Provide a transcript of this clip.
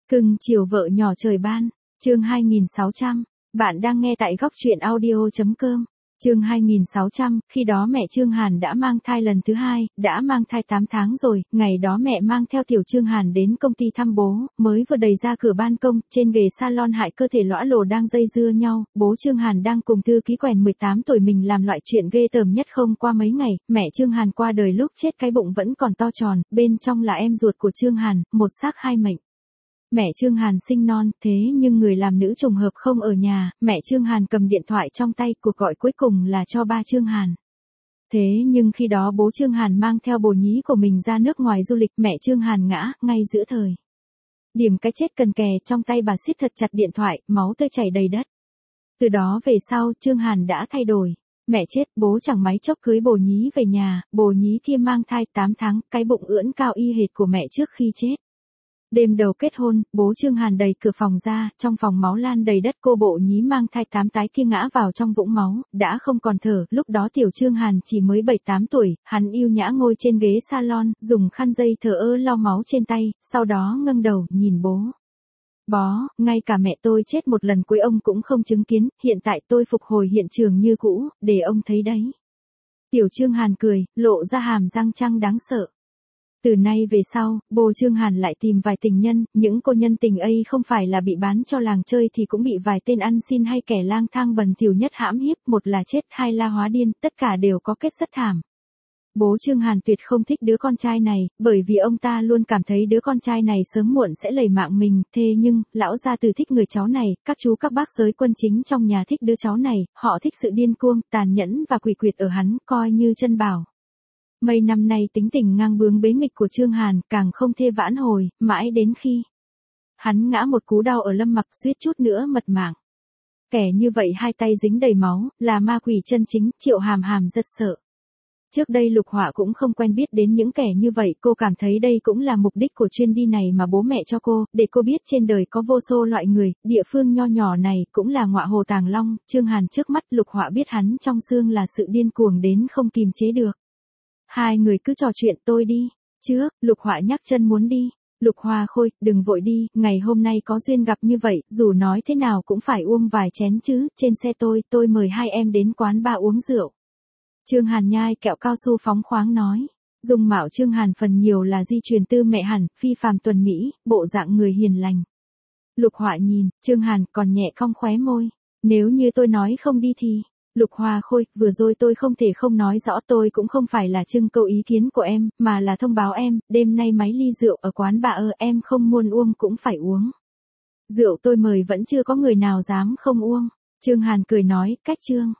Cưng chiều vợ nhỏ trời ban, chương 2600, bạn đang nghe tại góc truyện audio.com, chương 2600, khi đó mẹ Trương Hàn đã mang thai lần thứ hai, đã mang thai 8 tháng rồi, ngày đó mẹ mang theo tiểu Trương Hàn đến công ty thăm bố, mới vừa đẩy ra cửa ban công, trên ghế salon hại cơ thể lõa lồ đang dây dưa nhau, bố Trương Hàn đang cùng thư ký quèn 18 tuổi mình làm loại chuyện ghê tởm nhất. Không qua mấy ngày, mẹ Trương Hàn qua đời lúc chết cái bụng vẫn còn to tròn, bên trong là em ruột của Trương Hàn, một xác hai mệnh. Mẹ Trương Hàn sinh non, thế nhưng người làm nữ trùng hợp không ở nhà, mẹ Trương Hàn cầm điện thoại trong tay, cuộc gọi cuối cùng là cho ba Trương Hàn. Thế nhưng khi đó bố Trương Hàn mang theo bồ nhí của mình ra nước ngoài du lịch, mẹ Trương Hàn ngã, ngay giữa thời điểm cái chết cần kề, trong tay bà siết thật chặt điện thoại, máu tươi chảy đầy đất. Từ đó về sau, Trương Hàn đã thay đổi. Mẹ chết, bố chẳng mấy chốc cưới bồ nhí về nhà, bồ nhí kia mang thai 8 tháng, cái bụng ưỡn cao y hệt của mẹ trước khi chết. Đêm đầu kết hôn, bố Trương Hàn đẩy cửa phòng ra, trong phòng máu lan đầy đất, cô bộ nhí mang thai 8 tái kia ngã vào trong vũng máu, đã không còn thở, lúc đó tiểu Trương Hàn chỉ mới 7-8 tuổi, hắn yêu nhã ngồi trên ghế salon, dùng khăn dây thờ ơ lau máu trên tay, sau đó ngẩng đầu, nhìn bố. Bó, ngay cả mẹ tôi chết một lần cuối ông cũng không chứng kiến, hiện tại tôi phục hồi hiện trường như cũ, để ông thấy đấy. Tiểu Trương Hàn cười, lộ ra hàm răng trắng đáng sợ. Từ nay về sau, bố Trương Hàn lại tìm vài tình nhân, những cô nhân tình ấy không phải là bị bán cho làng chơi thì cũng bị vài tên ăn xin hay kẻ lang thang bần thỉu nhất hãm hiếp, một là chết, hai là hóa điên, tất cả đều có kết rất thảm. Bố Trương Hàn tuyệt không thích đứa con trai này, bởi vì ông ta luôn cảm thấy đứa con trai này sớm muộn sẽ lầy mạng mình, thế nhưng, lão gia tử thích người cháu này, các chú các bác giới quân chính trong nhà thích đứa cháu này, họ thích sự điên cuồng, tàn nhẫn và quỷ quyệt ở hắn, coi như chân bảo. Mấy năm nay tính tình ngang bướng bế nghịch của Trương Hàn càng không thể vãn hồi, mãi đến khi hắn ngã một cú đau ở Lâm Mặc, suýt chút nữa mất mạng. Kẻ như vậy hai tay dính đầy máu, là ma quỷ chân chính, Triệu Hàm Hàm rất sợ. Trước đây Lục Họa cũng không quen biết đến những kẻ như vậy, cô cảm thấy đây cũng là mục đích của chuyến đi này mà bố mẹ cho cô, để cô biết trên đời có vô số loại người, địa phương nho nhỏ này cũng là ngọa hồ tàng long. Trương Hàn trước mắt, Lục Họa biết hắn trong xương là sự điên cuồng đến không kìm chế được. Hai người cứ trò chuyện, tôi đi trước, Lục Họa nhắc chân muốn đi. Lục Hoa Khôi, đừng vội đi, ngày hôm nay có duyên gặp như vậy, dù nói thế nào cũng phải uống vài chén chứ, trên xe tôi mời hai em đến quán bar uống rượu. Trương Hàn nhai kẹo cao su phóng khoáng nói. Dung mạo Trương Hàn phần nhiều là di truyền từ mẹ hẳn, phi phàm tuần mỹ, bộ dạng người hiền lành. Lục Họa nhìn, Trương Hàn còn nhẹ cong khóe môi. Nếu như tôi nói không đi thì... Lục Hoa Khôi, vừa rồi tôi không thể không nói rõ, tôi cũng không phải là trưng cầu ý kiến của em, mà là thông báo em, đêm nay mấy ly rượu ở quán bar em không muốn uống cũng phải uống. Rượu tôi mời vẫn chưa có người nào dám không uống. Trương Hàn cười nói, cách Trương